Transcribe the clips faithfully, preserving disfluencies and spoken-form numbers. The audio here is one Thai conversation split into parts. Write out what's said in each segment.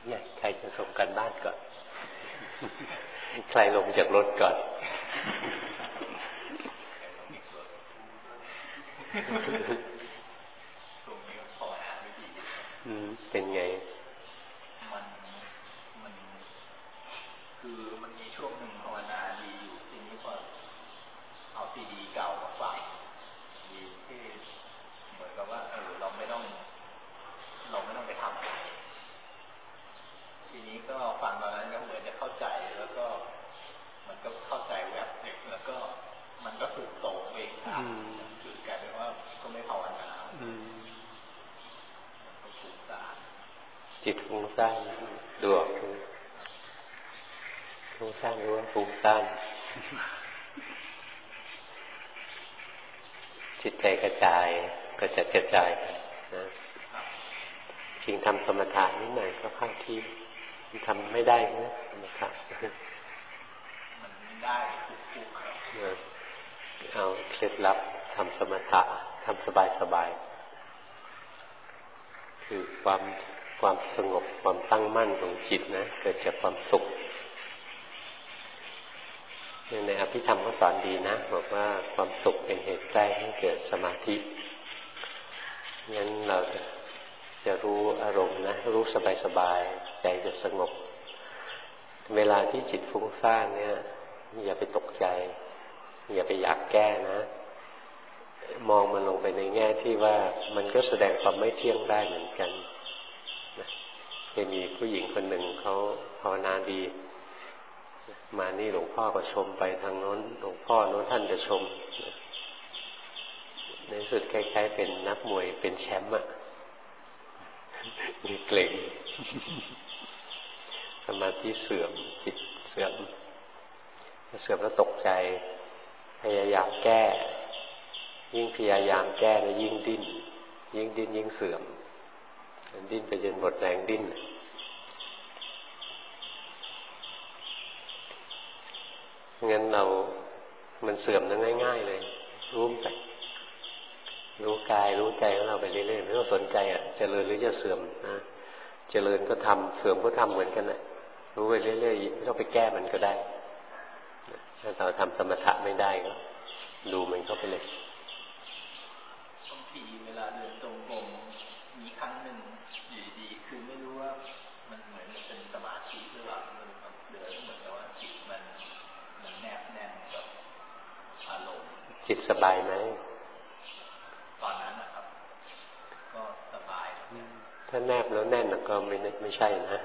เนี่ยใครจะส่งกันบ้านก่อน ใครลงจากรถก่อนเป็นไงมันมันคือมันมีช่วงหนึ่งภาวนาดีอยู่ทีนี้พอเอาซีดีเก่ามาฟังดีที่เหมือนกับว่าเออเราไม่ต้องเราไม่ต้องไปทำอะไรทีนี้ก็ฟังตอนนั้นก็เหมือนจะเข้าใจแล้วก็มันก็เข้าใจแวบหนึ่งแล้วก็มันก็ถูกโตเองครับคือกลายเป็นว่าก็ไม่ภาวนาจิตฟุ้งซ่านดูออกฟุ้งซ่านรู้ว่าฟุ้งซ่านจิตใจกระจายก็จะกระจายนะจริงทำสมถะนิดหน่อยก็เข้าที่ทำไม่ได้นะสมถะมันได้ทุกๆครับเอาเคล็ดลับทำสมถะทำสบายๆคือความความสงบความตั้งมั่นของจิตนะเกิดจากความสุขในอภิธรรมก็สอนดีนะบอกว่าความสุขเป็นเหตุใกล้ให้เกิดสมาธิงั้นเราจะจะรู้อารมณ์นะรู้สบายๆใจจะสงบเวลาที่จิตฟุ้งซ่านเนี่ยอย่าไปตกใจอย่าไปอยากแก้นะมองมันลงไปในแง่ที่ว่ามันก็แสดงความไม่เที่ยงได้เหมือนกันจะมีผู้หญิงคนหนึ่งเขาภาวนาดีมานี่หลวงพ่อก็ชมไปทางโน้นหลวงพ่อโน้นท่านจะชมในสุดคล้ายๆเป็นนักมวยเป็นแชมป์อะมีเกร็งสมาธิเสื่อมจิตเสื่อมเสื่อมแล้วตกใจพยายามแก้ยิ่งพยายามแก้แล้วยิ่งดิ้นยิ่งดิ้นยิ่งเสื่อมดิ้นไปจนหมดแรงดิ้นงั้นเรามันเสื่อมนั้นง่ายๆเลยรู้ไปรู้กายรู้ใจของเราไปเรื่อยๆไม่ต้องสนใจอ่ะเจริญหรือจะเสื่อมนะเจริญก็ทำเสื่อมก็ทำเหมือนกันนะรู้ไปเรื่อยๆไม่ต้องไปแก้มันก็ได้ถ้าเราทำสมถะไม่ได้ก็ดูมันเข้าไปเลยบางทีเวลาเดินตรงกลมมีครั้งหนึ่งอยู่ดีคือไม่รู้ว่ามันเหมือนเป็นสมาธิหรือเปล่ามันเดินเหมือนกับว่าจิตมันมันแนบแน่นกับอารมณ์จิตสบายไหมตอนนั้นนะครับก็สบายถ้าแนบแล้วแน่นก็ไม่ไม่ใช่นะ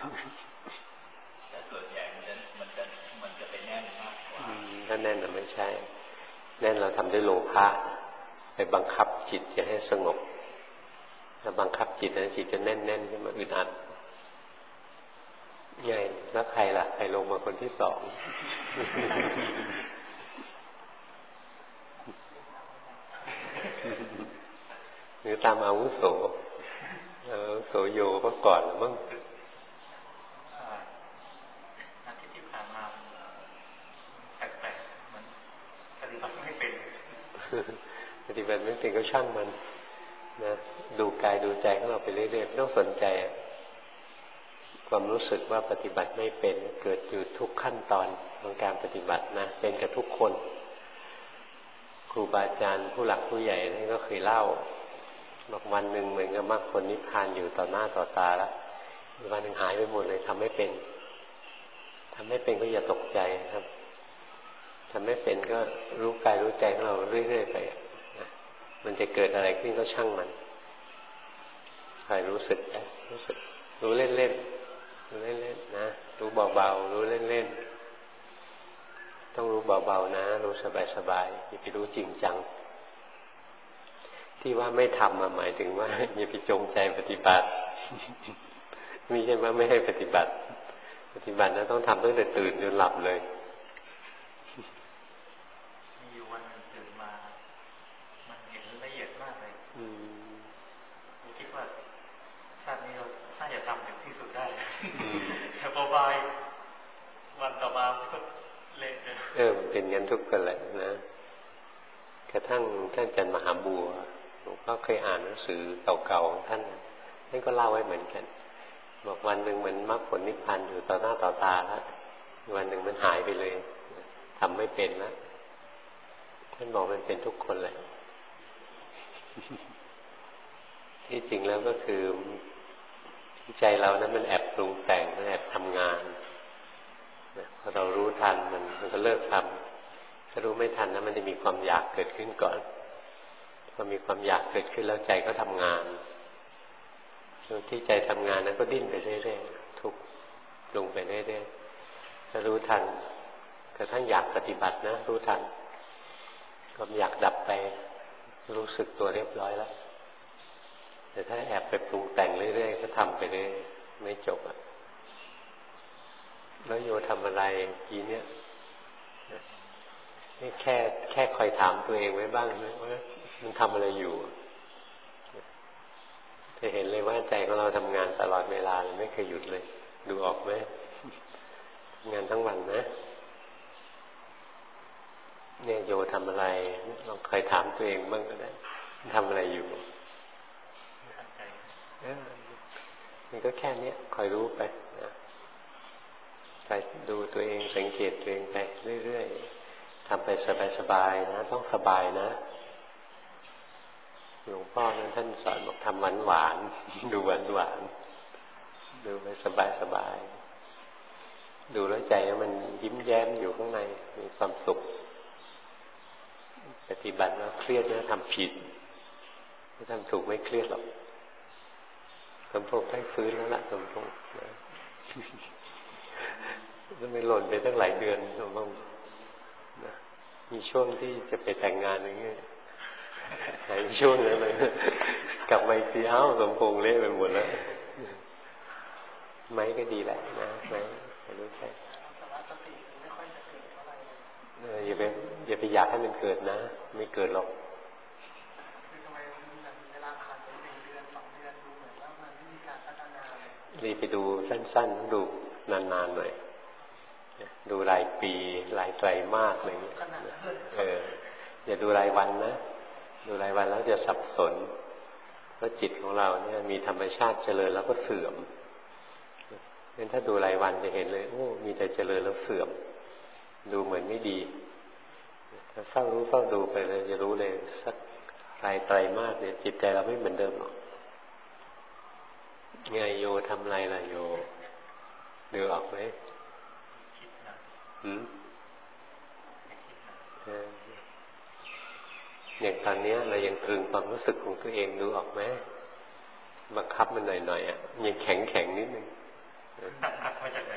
แต่ส่วนใหญ่มันจะมันจะมันจะไปแน่นมากกว่าถ้าแน่นน่ะไม่ใช่แน่นเราทำด้วยโลภะไปบังคับจิตจะให้สงบถ้าบังคับจิตนะจิตจะแน่นแน่นขึ้นมาอึดอัดไงแล้วใครล่ะใครลงมาคนที่สองหรือตามอาวุโสอาวุโสโยก็ก่อนมั้งอาทิตย์ที่ผ่านมาแปลกๆมันปฏิบัติไม่เป็นปฏิบัติไม่เป็นก็ช่างมันนะดูกายดูใจของเราไปเรื่อยๆไม่ต้องสนใจความรู้สึกว่าปฏิบัติไม่เป็นเกิดอยู่ทุกขั้นตอนของการปฏิบัตินะเป็นกับทุกคนครูบาอาจารย์ผู้หลักผู้ใหญ่นี่ก็เคยเล่าบอกวันหนึ่งเหมือนกับมรรคผลนิพพานอยู่ต่อหน้าต่อตาแล้ววันหนึ่งหายไปหมดเลยทำไม่เป็นทำไม่เป็นก็อย่าตกใจครับทำไม่เป็นก็รู้กายรู้ใจของเราเรื่อยๆไปนะมันจะเกิดอะไรขึ้นก็ช่างมันคอยรู้สึกนะรู้สึกรู้เล่นๆรู้เล่นๆนะรู้เบาๆรู้เล่นๆต้องรู้เบาๆนะรู้สบายๆอย่าไปรู้จริงจังที่ว่าไม่ทำหมายถึงว่าอย่าไปจงใจปฏิบัติไม่ใช่ว่าไม่ให้ปฏิบัติปฏิบัตินะต้องทำตั้งแต่ตื่นจนหลับเลยมีอยู่วันนึงตื่นมามันเห็นละเอียดมากเลยผมคิดว่าชาตินี้เราน่าจะทำถึงที่สุดได้แต่พอบายวันต่อมาก็เละเลยเออเป็นงั้นทุกคนแหละนะกระทั่งท่านอาจารย์มหาบัวหลวงพ่อเคยอ่านหนังสือเก่าๆของท่านท่านก็เล่าไว้เหมือนกันบอกวันหนึ่งเหมือนมรรคผลนิพพานอยู่ต่อหน้าต่อตาแล้ววันหนึ่งมันหายไปเลยทำไม่เป็นแล้วท่านบอกมันเป็นทุกคนแหละที่จริงแล้วก็คือใจเรานั้นมันแอบปรุงแต่งมันแอบทำงานพอเรารู้ทันมันมันก็เลิกทำถ้ารู้ไม่ทันนะมันจะมีความอยากเกิดขึ้นก่อนพอมีความอยากเกิดขึ้นแล้วใจก็ทำงานช่วงที่ใจทำงานนั้นก็ดิ้นไปเรื่อยๆทุกข์ลงไปเรื่อยๆถ้ารู้ทันกระทั่งอยากปฏิบัตินะรู้ทันความอยากดับไปรู้สึกตัวเรียบร้อยแล้วแต่ถ้าแอบไปปรุงแต่งเรื่อยๆก็ทำไปเรื่อยไม่จบอ่ะแล้วโยทำอะไรทีเนี้ยนี่แค่แค่คอยถามตัวเองไว้บ้างนะว่ามันทำอะไรอยู่จะเห็นเลยว่าใจของเราทำงานตลอดเวลาเลยไม่เคยหยุดเลยดูออกไหมทำงานทั้งวันนะเนี่ยโยทำอะไรลองเคยถามตัวเองบ้างก็ได้ทำอะไรอยู่มันก็แค่นี้คอยรู้ไปนะไปดูตัวเองสังเกตตัวเองไปเรื่อยๆทำไปสบายๆนะต้องสบายนะหลวงพ่อนั้นท่านสอนบอกทำหวานหวานดูหวานหวานดูไปสบายๆดูแล้วใจมันยิ้มแย้มอยู่ข้างในมีความสุขปฏิบัติแล้วเครียดนะทำผิดถ้าทำถูกไม่เครียดหรอกสมพงษ์ได้ฟื้นแล้วล่ะสมพงษ์จะไม่หล่นไปตั้งหลายเดือนสมพงษ์มีช่วงที่จะไปแต่งงานอย่างเงี้ยหายช่วงนั้นเลยกลับมาอีกทีเอ้าสมพงษ์เละไปหมดแล้วไม้ก็ดีแหละนะไม้รู้ใจอย่าไปอย่าไปอยากให้มันเกิดนะไม่เกิดหรอกรีไปดูสั้นๆดูนานๆหน่อยดูรายปีรายไตรมาสอะไรอย่างเงี้ยเอออย่าดูรายวันนะดูรายวันแล้วจะสับสนเพราะจิตของเราเนี่ยมีธรรมชาติเจริญแล้วก็เสื่อมงั้นถ้าดูรายวันจะเห็นเลยโอ้มีแต่เจริญแล้วเสื่อมดูเหมือนไม่ดีถ้าเฝ้ารู้เฝ้าดูไปเลยจะรู้เลยสักรายไตรมาสเนี่ยจิตใจเราไม่เหมือนเดิมหรอกไงโยทำอะไรล่ะโยดูออกไหมหืมอย่างตอนนี้เรายังตรึงความรู้สึกของตัวเองดูออกไหมบังคับมันหน่อยๆอ่ะยังแข็งแข็งนิดนึงมาจากไหน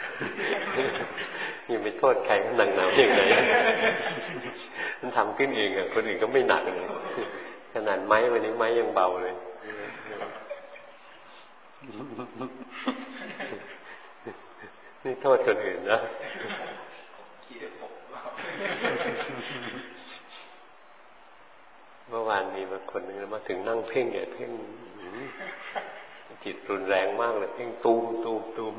ยังไม่โทษใครก็หนักหนาอย่างไรมันทำขึ้นเองอ่ะคนอื่นก็ไม่หนักเลยขนาดไม้วันนี้ไม้ยังเบาเลยนี่โทษคนอื่นนะเมื่อวานมีบางคนนึงมาถึงนั่งเพ่งเนี่ยเพ่งจิตรุนแรงมากเลยเพ่งตูมตูมตูม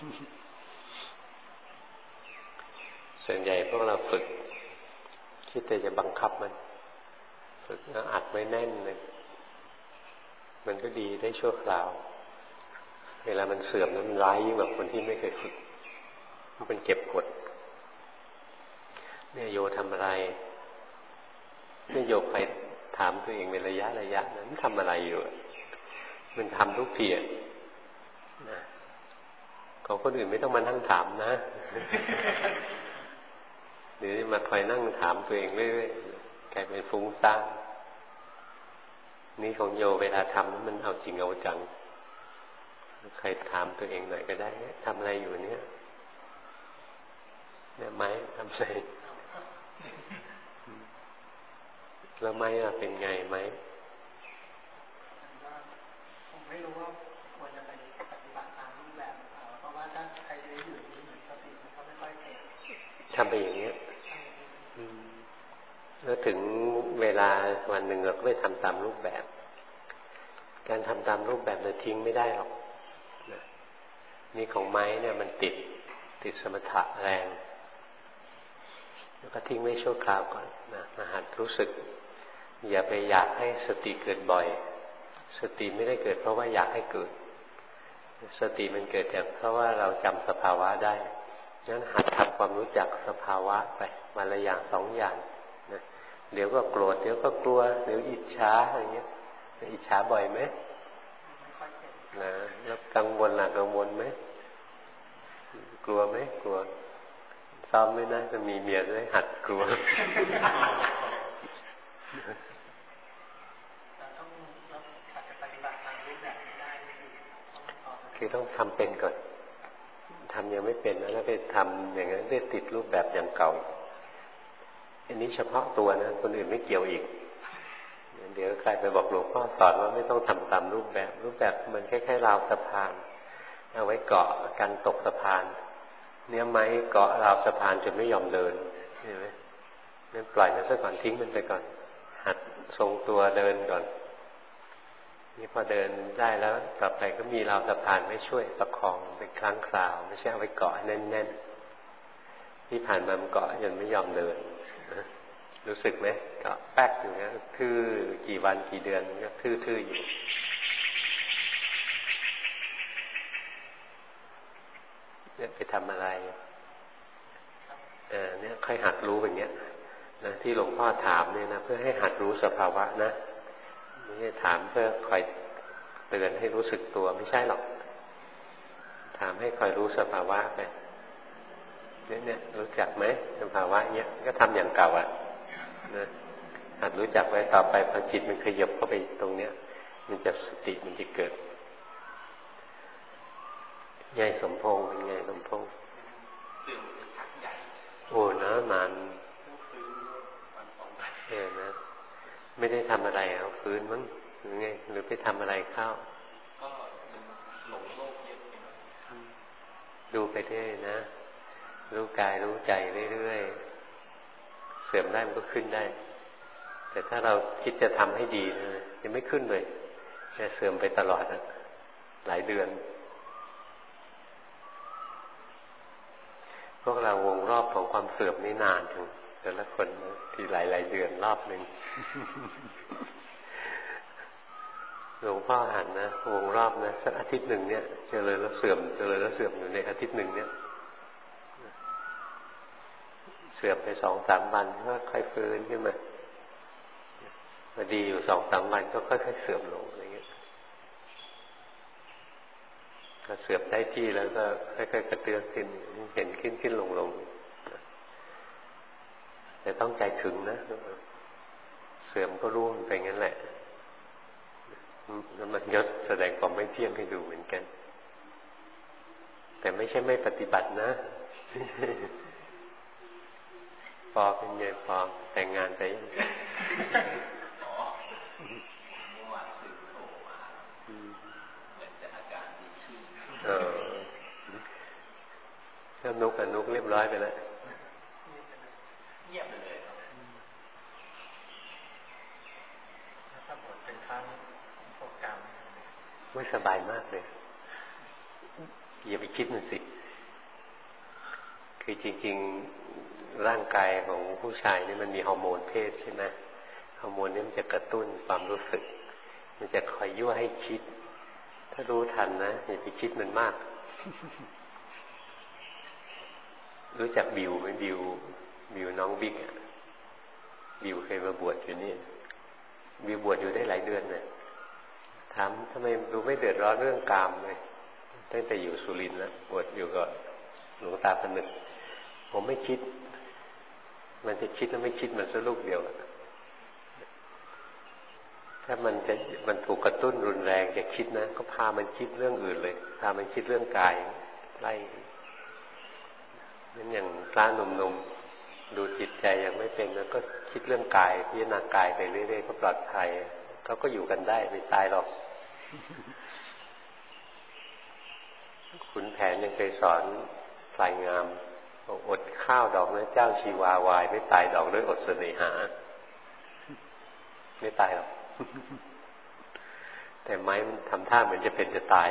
ส่วนใหญ่พวกเราฝึกคิดแต่จะบังคับมันฝึกแล้วอัดไว้แน่นเลยมันก็ดีได้ชั่วคราวเวลามันเสื่อมนั้นมันร้ายยิ่งกว่าคนที่ไม่เคยฝึกมันเป็นเก็บกดเนี่ยโยทำอะไรเนี่ยโยไปถามตัวเองเป็นระยะระยะนั้นทำอะไรอยู่มันทำทุกทีนะของคนอื่นไม่ต้องมานั่งถามนะหรือมาคอยนั่งถามตัวเองเรื่อยๆกลายเป็นฟุ้งซ่านนี่ของโยเวลาทำมันเอาจริงเอาจังใครถามตัวเองหน่อยก็ได้ทำอะไรอยู่เนี่ยเนี่ยไม้ทำอะไรแล้วไม้อะเป็นไงไหมผมไม่รู้ว่าควรจะไปปฏิบัติตามรูปแบบเพราะว่าถ้าใครจะอยู่ที่เหมือนสติมันก็ไม่ค่อยเก่งทำไปอย่างนี้แล้วถึงเวลาวันหนึ่งเราก็ไปทำตามรูปแบบการทำตามรูปแบบเราทิ้งไม่ได้หรอกนี่ของไม้เนี่ยมันติดติดสมถะแรงแล้วก็ทิ้งไว้ชั่วคราวก่อนนะมาหัดรู้สึกอย่าไปอยากให้สติเกิดบ่อยสติไม่ได้เกิดเพราะว่าอยากให้เกิดสติมันเกิดจากเพราะว่าเราจำสภาวะได้งั้นหัดทำความรู้จักสภาวะไปมาละอย่างสองอย่างนะเดี๋ยวก็โกรธเดี๋ยวก็กลัวเดี๋ยวอิจฉาอะไรเงี้ยอิจฉาบ่อยไหมนะแล้วกังวลล่ะกังวลไหมกลัวไหมกลัวซ้อมไหมนะจะมีเมียจะได้หัดกลัวคือต้องทำเป็นก่อนทำยังไม่เป็นแล้วไปทำอย่างนั้นได้ติดรูปแบบอย่างเก่าอันนี้เฉพาะตัวนะคนอื่นไม่เกี่ยวอีกเดี๋ยวใครไปบอกหลวงพ่อสอนว่าไม่ต้องทำตามรูปแบบรูปแบบมันคล้ายๆราวสะพานเอาไว้เกาะกันตกสะพานเนื้อไม้เกาะราวสะพานจนไม่ยอมเดินเห็นไหมนั่นปล่อยมันซะก่อนทิ้งมันไปก่อนหัดทรงตัวเดินก่อนนี่พอเดินได้แล้วต่อไปก็มีราวสะพานไม่ช่วยประคองเป็นครั้งคราวไม่ใช่เอาไว้เกาะแน่นๆที่ผ่านมามันเกาะจนไม่ยอมเดินรู้สึกไหมเกาะแป๊กอยู่นะทื่อกี่วันกี่เดือนก็ทื่อๆอยู่เนี่ยไปทำอะไรเออเนี่ยค่อยหัดรู้อย่างเงี้ยนะที่หลวงพ่อถามเนี่ยนะเพื่อให้หัดรู้สภาวะนะไม่ใช่ถามเพื่อคอยเตือนให้รู้สึกตัวไม่ใช่หรอกถามให้คอยรู้สภาวะไปเนี่ยเนี่ยรู้จักไหมสภาวะเนี้ยก็ทำอย่างเก่าอ่ะนะหัดรู้จักไว้ต่อไปพอจิตมันขยับเข้าไปตรงเนี้ยมันจะสติมันจะเกิดไงสมพงษ์เป็นไงสมพงษ์โอ้นะนานเออนะไม่ได้ทำอะไรเอาฟื้นมั้งหรือไงหรือไปทำอะไรเข้าก็หลงโลกเยอะดูไปเรื่อยนะรู้กายรู้ใจเรื่อยๆเสื่อมได้มันก็ขึ้นได้แต่ถ้าเราคิดจะทำให้ดีนะยังไม่ขึ้นเลยจะเสื่อมไปตลอดอ่ะหลายเดือนพวกเราวงรอบของความเสื่อมนี่นานถึงแต่ละคนที่หลายๆเดือนรอบหนึ่ง หลวงพ่อหันนะวงรอบนะสักอาทิตย์หนึ่งเนี่ยเจริญแล้วเสื่อมเจริญแล้วเสื่อมอยู่ในอาทิตย์หนึ่งเนี่ยเสื่อมไปสองสามวันก็ค่อยฟื้นขึ้นมาพอดีอยู่สองสามวันก็ค่อยๆเสื่อมลงอะไรเงี้ยก็เสื่อมได้ที่แล้วก็ค่อยๆกระเตื้องขึ้นเห็นขึ้นขึ้นลงลงแต่ต้องใจถึงนะเสื่อมก็รู้มันไปงั้นแหละแล้วมันยศแสดงความไม่เที่ยงให้ดูเหมือนกันแต่ไม่ใช่ไม่ปฏิบัตินะปอเป็นไงปอแต่งงานไปเออเริ่มนุกกับนุกเรียบร้อยไปแล้วเงียบไปเลยถ้าบทเป็นครั้งโปรแกรมไม่สบายมากเลยอย่าไปคิดมันสิคือจริงๆร่างกายของผู้ชายนี่มันมีฮอร์โมนเพศใช่ไหมฮอร์โมนนี้มันจะกระตุ้นความรู้สึกมันจะคอยยั่วให้คิดถ้ารู้ทันนะอย่าไปคิดมันมากรู้จักบิวไหมบิวบิวน้องบิ๊กอ่ะบิวเคยมาบวชอยู่นี่บิวบวชอยู่ได้หลายเดือนเลยถามทำไมดูไม่เดือดร้อนเรื่องกามเลยตั้งแต่อยู่สุรินทร์แล้วบวชอยู่กับหลวงตาพนึกผมไม่คิดมันจะคิดแล้วไม่คิดมันสักลูกเดียวถ้ามันจะมันถูกกระตุ้นรุนแรงจะคิดนะก็พามันคิดเรื่องอื่นเลยพามันคิดเรื่องกายไล่นั่นอย่างพระหนุ่มๆดูจิตใจยังไม่เป็นแล้วก็คิดเรื่องกายพิจารณากายไปเรื่อยๆก็ปลอดภัยเขาก็อยู่กันได้ไม่ตายหรอกขุนแผนยังเคยสอนพลายงามอดข้าวดอกนะเจ้าชีวาวายไม่ตายดอกด้วยอดเสน่หาไม่ตายหรอกแต่ไม้มันทำท่าเหมือนจะเป็นจะตาย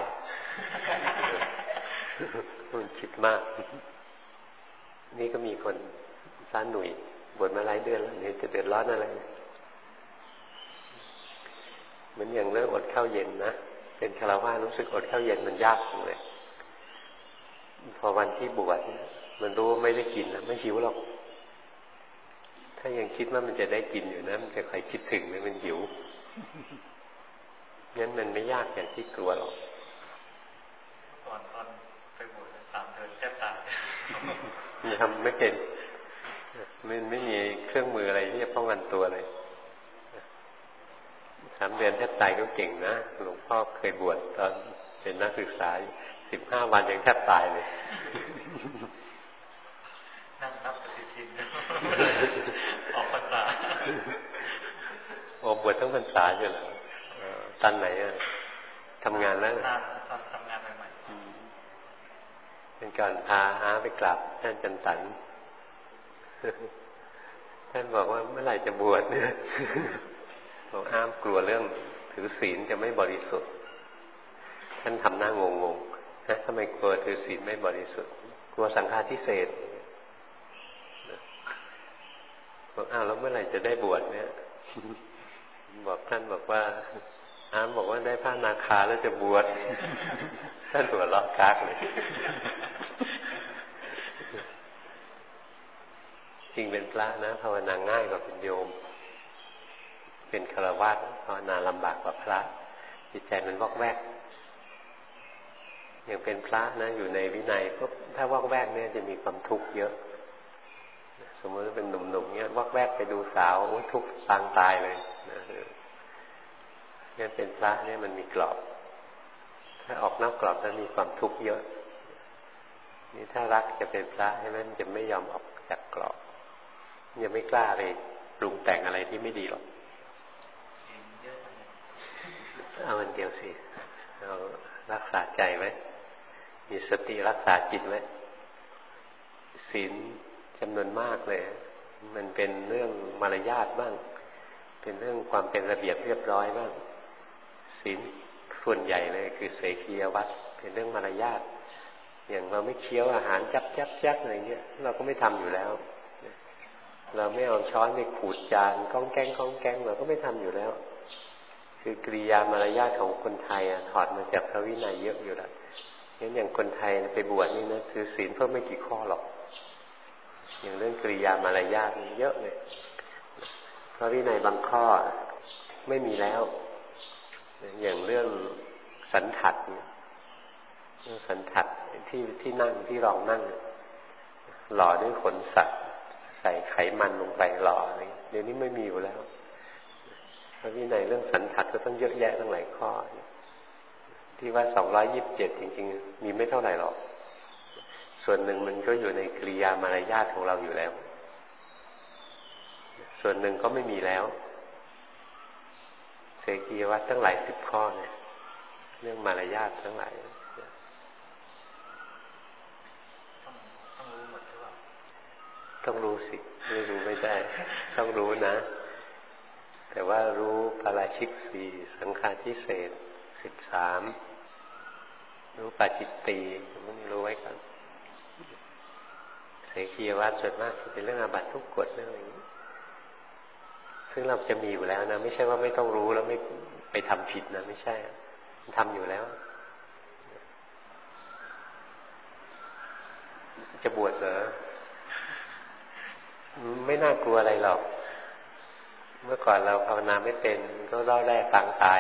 มันคิดมากนี่ก็มีคนซ่านหนุ่ยบวชมาหลายเดือนแล้วนี่จะเดือดร้อนอะไรเหมือนอย่างเรื่องอดข้าวเย็นนะเป็นฆราวาสรู้สึกอดข้าวเย็นมันยากเลยพอวันที่บวชมันรู้ว่าไม่ได้กินนะไม่หิวหรอกถ้ายังคิดว่ามันจะได้กินอยู่นะมันจะคอยคิดถึงเลยมันหิวงั้นมันไม่ยากอย่างที่กลัวหรอกตอนตอนไปบวชสามเดือนแทบตายทำไม่เป็นมันไม่มีเครื่องมืออะไรที่จะป้องกันตัวเลยสามเดือนแทบตายก็เก่งนะหลวงพ่อเคยบวชตอนเป็นนักศึกษาสิบห้าวันยังแทบตายเลยนั่งนับปฏิทินออกพรรษาโอ้บวชทั้งพรรษาอยู่เหรอตอนไหนอ่ะทำงานแล้วนานตอนทำงานใหม่ๆเป็นก่อนพาอาไปกราบท่านจันตันท่านบอกว่าเมื่อไหร่จะบวชเนี่ยบอกอ้ามกลัวเรื่องถือศีลจะไม่บริสุทธิ์ท่านทำหน้างงๆนะทำไมกลัวถือศีลไม่บริสุทธิ์กลัวสังฆาทิเศษบอกอ้าวแล้วเมื่อไหร่จะได้บวชเนี่ยบอกท่านบอกว่าอ้ามบอกว่าได้ผ้านาคาแล้วจะบวชท่านหัวเราะกากเลยจริงเป็นพระนะภาวนาง่ายกว่าเป็นโยมเป็นฆราวาสภาวนาลำบากกว่าพระจิตใจมันวอกแวกอย่างเป็นพระนะอยู่ในวินัยก็ถ้าวอกแวกเนี่ยจะมีความทุกข์เยอะสมมติว่าเป็นหนุ่มๆเนี่ยวอกแวกไปดูสาวโอ้ยทุกข์ปางตายเลยนะงั้นเป็นพระเนี่ยมันมีกรอบถ้าออกนอกกรอบแล้วมีความทุกข์เยอะนี่ถ้ารักจะเป็นพระใช่ไหมมันจะไม่ยอมออกจากกรอบยังไม่กล้าเลยปรุงแต่งอะไรที่ไม่ดีหรอกเอาอันเดียวสิเรารักษาใจไว้มีสติรักษาจิตไว้ศีลจำนวนมากเลยมันเป็นเรื่องมารยาทบ้างเป็นเรื่องความเป็นระเบียบเรียบร้อยบ้างศีลส่วนใหญ่เลยคือเสขียวัตรเป็นเรื่องมารยาทอย่างเราไม่เคี้ยวอาหารจับจับจับอะไรเงี้ยเราก็ไม่ทำอยู่แล้วเราไม่เอาช้อนไปขูดจานก้องแกงก้องแกงเราก็ไม่ทำอยู่แล้วคือกริยามารยาทของคนไทยอ่ะถอดมาจากพระวินัยเยอะอยู่แล้วงั้นอย่างคนไทยไปบวชนี่นะถือศีลเพิ่มไม่กี่ข้อหรอกอย่างเรื่องกริยามารยาทนี่เยอะเลยพระวินัยบางข้อไม่มีแล้วอย่างเรื่องสันทัดเรื่องสันทัดที่ที่นั่งที่รองนั่งหล่อด้วยขนสัตว์ใส่ไขมันลงไปหล่ออะไรเดี๋ยวนี้ไม่มีอยู่แล้วพระวินัยเรื่องสันทัดก็ต้องเยอะแยะตั้งหลายข้อที่ว่าสองร้อยยี่สิบเจ็ดจริงๆมีไม่เท่าไหร่หรอกส่วนหนึ่งมันก็อยู่ในกริยามารยาทของเราอยู่แล้วส่วนหนึ่งก็ไม่มีแล้วเสกียวัตรตั้งหลายสิบข้อเนี่ยเรื่องมารยาททั้งหลายต้องรู้หมดหรือเปล่าต้องรู้สิไม่รู้ไม่ได้ต้องรู้นะแต่ว่ารู้ปาราชิกสี่สังฆาทิเศษสิบสามรู้ปาจิตตีมันรู้ไว้ก่อนเสกียวัตรส่วนมากจะเป็นเรื่องอาบัติทุกกฎเรื่องอะไรอย่างนี้ซึ่งเราจะมีอยู่แล้วนะไม่ใช่ว่าไม่ต้องรู้แล้วไม่ไปทำผิดนะไม่ใช่ทำอยู่แล้วจะบวชเหรอไม่น่ากลัวอะไรหรอกเมื่อก่อนเราภาวนาไม่เป็นก็เล่าได้ฟังตาย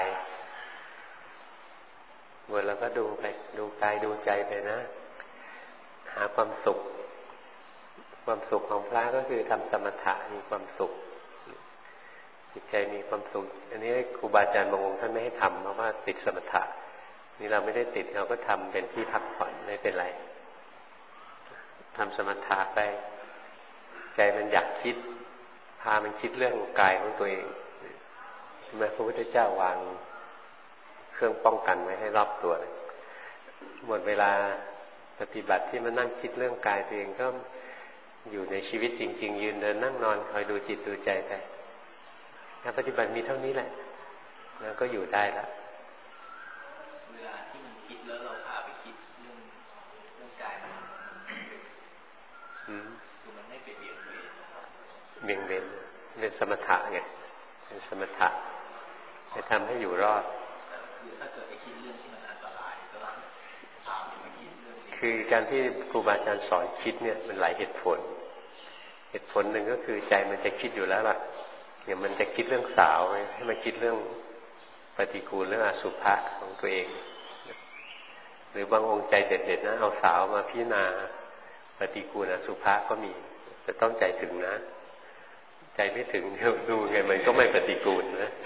บวชแล้วก็ดูไปดูกายดูใจไปนะหาความสุขความสุขของพระก็คือทำสมถะมีความสุขจิตใจมีความสุขอันนี้ครูบาอาจารย์บางองค์ท่านไม่ให้ทำเพราะว่าติดสมถะนี่เราไม่ได้ติดเราก็ทำเป็นที่พักผ่อนไม่เป็นไรทำสมถะไปใจมันอยากคิดพามันคิดเรื่องกายของตัวเองใช่ไหมพระพุทธเจ้าวางเครื่องป้องกันไว้ให้รอบตัวเลยหมดเวลาปฏิบัติที่มานั่งคิดเรื่องกายตัวเองก็อยู่ในชีวิตจริงๆยืนเดินนั่งนอนคอยดูจิตดูใจไปการปฏิบัติมีเท่านี้แหละแล้วก็อยู่ได้แล้วเวลาที่มันคิดแล้วเราพาไปคิดเรื่องเรื่องกายมันคือมันไม่ไปเบี่ยงเบนเบี่ยงเบนเป็นสมถะไงเป็นสมถะจะทำให้อยู่รอดคือถ้าเกิดไปคิดเรื่องคือการที่ครูบาอาจารย์สอนคิดเนี่ยมันหลายเหตุผลเหตุผลหนึ่งก็คือใจมันจะคิดอยู่แล้วล่ะอย่างมันจะคิดเรื่องสาวให้มันคิดเรื่องปฏิกูลเรื่องอสุภะของตัวเองหรือบางองค์ใจเด็ดๆนะเอาสาวมาพิจารณาปฏิกูลอสุภะก็มีแต่ต้องใจถึงนะใจไม่ถึงดูไงมันก็ไม่ปฏิกูลนะ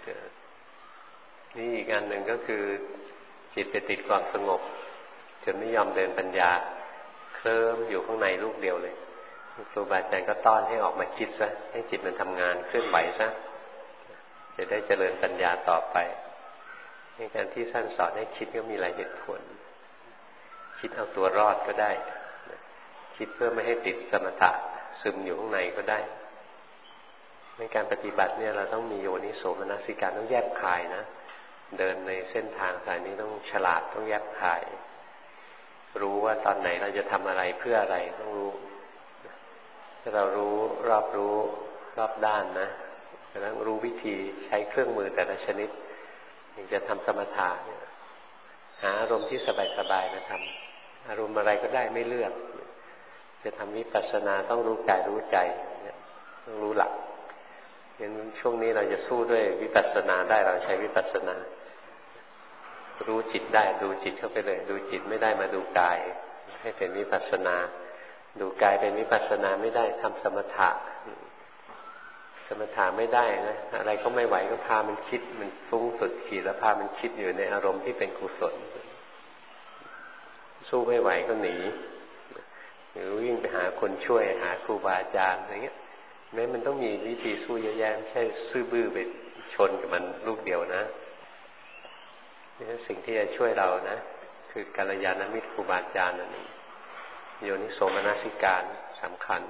นี่อีกอันหนึ่งก็คือจิตไปติดความสงบจนไม่ยอมเดินปัญญาเคลิ้มอยู่ข้างในลูกเดียวเลยครูบาอาจารย์ก็ต้อนให้ออกมาคิดซะให้จิตมันทำงานเคลื่อนไหวซะจะได้เจริญปัญญาต่อไปในการที่ท่านสอนให้คิดก็มีหลายเหตุผลคิดเอาตัวรอดก็ได้คิดเพื่อไม่ให้ติดสมถะซึมอยู่ข้างในก็ได้ในการปฏิบัติเนี่ยเราต้องมีโยนิโสมนสิการต้องแยกคายนะเดินในเส้นทางสายนี้ต้องฉลาดต้องแยกคายรู้ว่าตอนไหนเราจะทำอะไรเพื่ออะไรต้องรู้ถ้าเรารู้รอบรู้รอบด้านนะแล้วรู้วิธีใช้เครื่องมือแต่ละชนิดอย่างจะทำสมถะเนี่ยหาอารมณ์ที่สบายๆมาทำอารมณ์อะไรก็ได้ไม่เลือกจะทำวิปัสสนาต้องรู้กายรู้ใจเนี่ยต้องรู้หลักงั้นช่วงนี้เราจะสู้ด้วยวิปัสสนาได้เราใช้วิปัสสนารู้จิตได้ดูจิตเข้าไปเลยดูจิตไม่ได้มาดูกายให้เป็นวิปัสสนาดูกายเป็นวิปัสสนาไม่ได้ทำสมถะสมถะไม่ได้นะอะไรก็ไม่ไหวก็พามันคิดมันฟุ้งสุดขีดแล้วพามันคิดอยู่ในอารมณ์ที่เป็นกุศลสู้ไม่ไหวก็หนีหรือวิ่งไปหาคนช่วยหาครูบาอาจารย์อะไรเงี้ยแม้มันต้องมีวิธีสู้เยอะแยะไม่ใช่ซื่อบื้อไปชนกับมันลูกเดียวนะนี่สิ่งที่จะช่วยเรานะคือกัลยาณมิตรครูบาอาจารย์นั่นเองโยนิโสมนสิการสำคัญ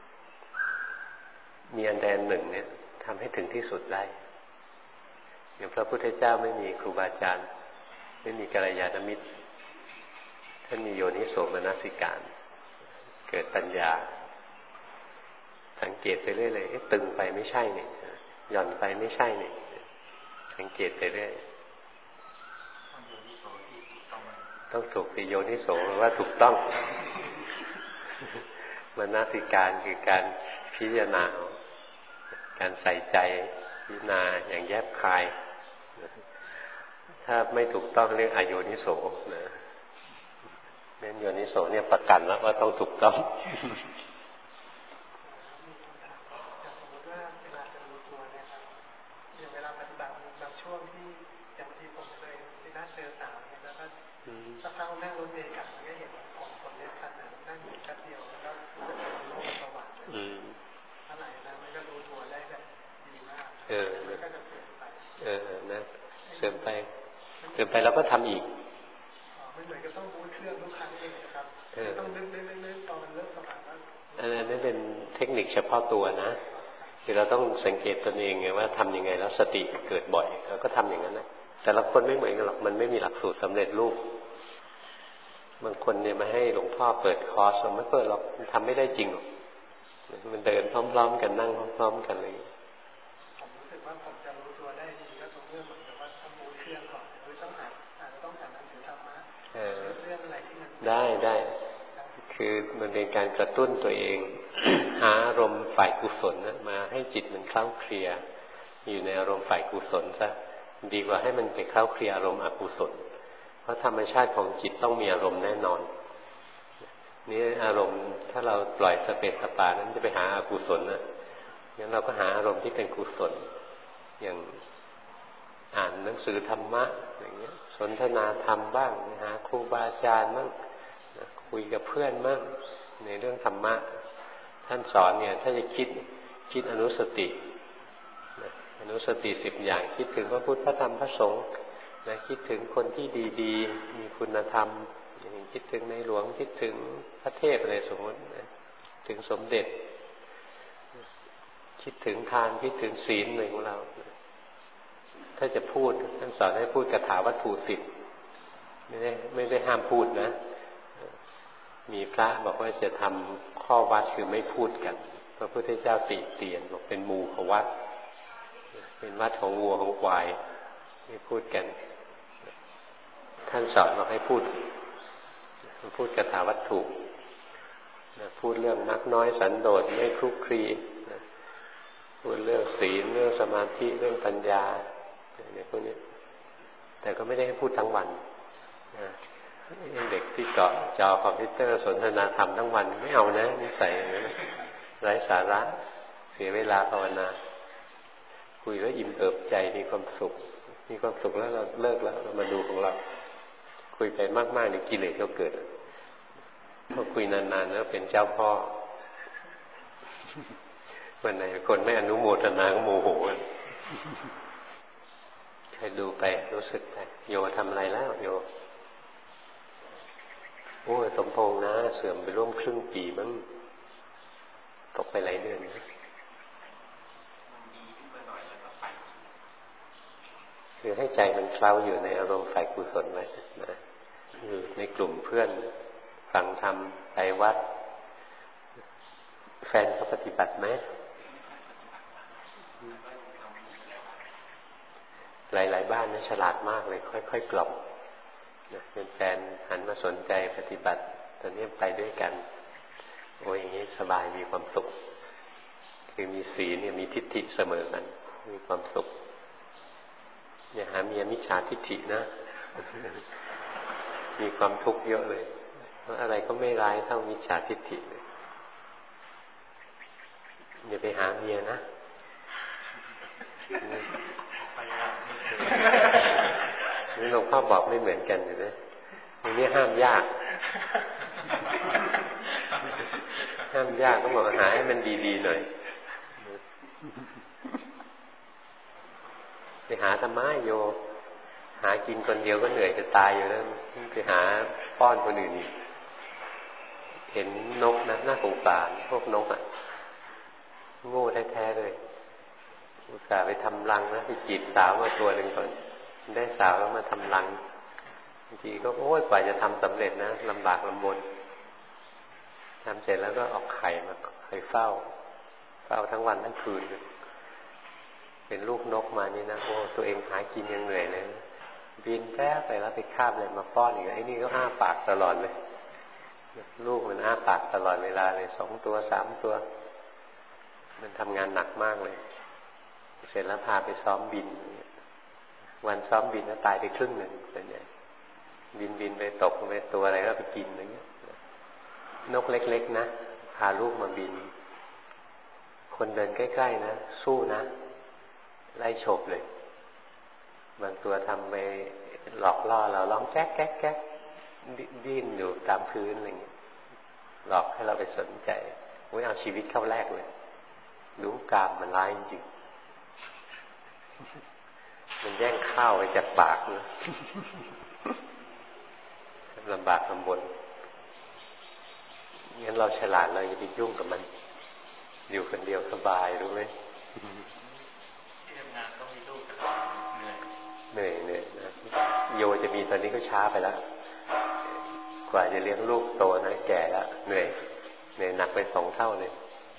มีอันใดอันหนึ่งเนี่ยทำให้ถึงที่สุดได้อย่างพระพุทธเจ้าไม่มีครูบาอาจารย์ไม่มีกัลยาณมิตรท่านมีโยนิโสมนสิการเกิดปัญญาสังเกตไปเรื่อยเลยตึงไปไม่ใช่เนี่ยหย่อนไปไม่ใช่เนี่ยสังเกตไปเรื่อยต้องถูกสิโยนิโสว่าถูกต้องมนสิการคือการพิจารณาการใส่ใจพิจารณาอย่างแยบคายถ้าไม่ถูกต้องเรียกอโยนิโสนะงั้นโยนิโสเนี่ยประกันแล้วว่าต้องถูกต้องสักพักนั่งรถเมล์กลับมันก็เห็นของคนเล็กขนาดนั่งอยู่แป๊บเดียวแล้วก็รู้สึกเป็นโลกสว่างอะไรนะมันก็รู้ตัวได้แบบดีมากเออมันก็จะเสื่อมไปเออนะเสื่อมไปเสื่อมไปแล้วก็ทำอีกมันเหมือนกับต้องรู้เครื่องทุกครั้งเองนะครับต้องนึกนึกนึกตอนมันเริ่มสว่างแล้วอันนั้นเป็นเทคนิคเฉพาะตัวนะคือเราต้องสังเกตตนเองไงว่าทำยังไงแล้วสติเกิดบ่อยเราก็ทำอย่างนั้นนะแต่ละคนไม่เหมือนกันหรอกมันไม่มีหลักสูตรสำเร็จรูปบางคนเนี่ยมาให้หลวงพ่อเปิดคอร์สไม่เปิดหรอกมันทำไม่ได้จริงหรอกมันเดินพร้อมๆกันนั่งพร้อมๆกันเลยผมรู้สึกว่าผมจะรู้ตัวได้ดีก็ตรงเรื่องเหมือนกับว่าต้องรู้เครื่องก่อนหรือต้องอ่านอาจจะต้องอ่านหนังสือธรรมะเรื่องอะไรที่มันได้ได้คือมันเป็นการกระตุ้นตัวเอง หาอารมณ์ฝ่ายกุศลนะมาให้จิตมันเคล้าเคลียอยู่ในอารมณ์ฝ่ายกุศลซะดีกว่าให้มันไปเคล้าเคลียอารมณ์อกุศลเพราะธรรมชาติของจิตต้องมีอารมณ์แน่นอนนี่อารมณ์ถ้าเราปล่อยสเปสสปานั้นจะไปหาอกุศลนะงั้นเราก็หาอารมณ์ที่เป็นกุศลอย่างอ่านหนังสือธรรมะอย่างเงี้ยสนทนาธรรมบ้างหาครูบาอาจารย์บ้างคุยกับเพื่อนบ้างในเรื่องธรรมะท่านสอนเนี่ยถ้าจะคิดคิดอนุสติอนุสติสิบอย่างคิดถึงพระพุทธพระธรรมพระสงฆ์นะคิดถึงคนที่ดีๆมีคุณธรรมคิดถึงในหลวงคิดถึงพระเทพอะไรสมมตินะถึงสมเด็จคิดถึงทานคิดถึงศีลอะไรของเราถ้าจะพูดท่านสอนให้พูดคาถาวัตถุสิบไม่ได้ไม่ได้ห้ามพูดนะมีพระบอกว่าจะทำข้อวัดคือไม่พูดกันพระพุทธเจ้าติเตียนบอกเป็นมูขวัดเป็นวัดของวัวของควายไม่พูดกันท่านสอนบอกให้พูดมันพูดคาถาวัตถุนะพูดเรื่องมักน้อยสันโดษไม่คลุกคลีนะพูดเรื่องศีลเรื่องสมาธิเรื่องปัญญาเนี่ยพวกนี้แต่ก็ไม่ได้ให้พูดทั้งวันนะเด็กที่เกาะจอคอมพิวเตอร์สนทนาธรรมทั้งวันไม่เอานะนิสัยไร้สาระเสียเวลาภาวนาคุยแล้วอิ่มเอิบใจมีความสุขมีความสุขแล้วเราเลิกแล้วเรามาดูของเราคุยไปมากๆในกิเลสก็เกิดพอคุยนานๆแล้วเป็นเจ้าพ่อวันไหนคนไม่อนุโมทนาก็โมโหใครดูไปรู้สึกไปโยทำอะไรแล้วโยโอ้ยสมพงษ์นะเสื่อมไปร่วมครึ่งปีมั้งตกไปหลายเดือนนะคือให้ใจมันเคล้าอยู่ในอารมณ์ฝ่ายกุศลไว้นะอยู่ในกลุ่มเพื่อนฟังธรรมไปวัดแฟนเขาปฏิบัติไหมหลายๆบ้านนี่ฉลาดมากเลยค่อยๆกล่อมนะเป็นแฟนหันมาสนใจปฏิบัติตอนนี้ไปด้วยกันโอ้ยอย่างนี้สบายมีความสุขคือมีศีลเนี่ยมีทิฏฐิเสมอกันมีความสุขอย่าหาเมียมิจฉาทิฏฐินะ มีความทุกข์เยอะเลยเพราะอะไรก็ไม่ร้ายเท่ามิจฉาทิฏฐิเลยอย่าไปหาเมียนะนี่หลวงพ่อบอกไม่เหมือนกันเลยนะอันนี้ห้ามยากห้ามยากต้องบอกหาให้มันดีๆหน่อยไปหาทำไมโยหากินคนเดียวก็เหนื่อยจะตายอยู่แล้วไปหาป้อนคนอื่นอีกเห็นนกนะน่าสงสารพวกนกอ่ะโง่แท้ๆเลยอุตส่าห์ไปทำรังนะไปจีบสาวมาตัวหนึ่งก่อนได้สาวแล้วมาทำรังบางทีก็โอ้ยกว่าจะทำสำเร็จนะลำบากลำบนทำเสร็จแล้วก็ออกไข่มาไข่เฝ้าเฝ้าทั้งวันทั้งคืนเป็นลูกนกมานี่นะโอ้ตัวเองหากินยังเหนื่อยเลยบินแป๊บไปแล้วไปคาบเลยมาป้อนอีกไอ้นี่ก็อ้าปากตลอดเลยลูกมันอ้าปากตลอดเวลาเลยสองตัวสามตัวมันทำงานหนักมากเลยเสร็จแล้วพาไปซ้อมบินวันซ้อมบินแล้วตายไปครึ่งหนึ่งเป็นไงบินบินไปตกไปตัวอะไรก็ไปกินอะไรเงี้ยนกเล็กๆนะพาลูกมาบินคนเดินใกล้ๆนะสู้นะไล่ฉบเลยบางตัวทำไปหลอกล่อเราร้องแก๊กแก๊กแก๊กดิ้นอยู่ตามพื้นอะไรเงี้ยหลอกให้เราไปสนใจโอ้ยเอาชีวิตเข้าแรกเลยรู้กามมันร้ายจริงมันแย่งข้าวไปจากปากเลยลำบากลำบนงั้นเราฉลาดเราอย่าไปยุ่งกับมันอยู่คนเดียวสบายรู้ไหมที่ทำงานต้องมีลูกเหนื่อยเหนื่อยนะโยจะมีตอนนี้ก็ช้าไปแล้วกว่าจะเลี้ยงลูกโตนะแก่แล้วเหนื่อยเหนื่อยหนักไปสองเท่าเลย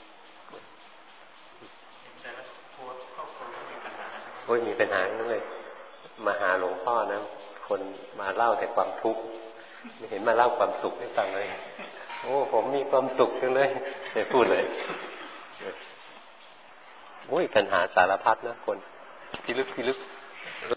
โอ้ยมีปัญหานั่นเลยมาหาหลวงพ่อนะคนมาเล่าแต่ความทุกข์ไม่เห็นมาเล่าความสุขให้ฟังเลยโอ้ผมมีความสุขจังเลยไม่พูดเลยโอ้ยปัญหาสารพัดนะคนพิลึกพิลึก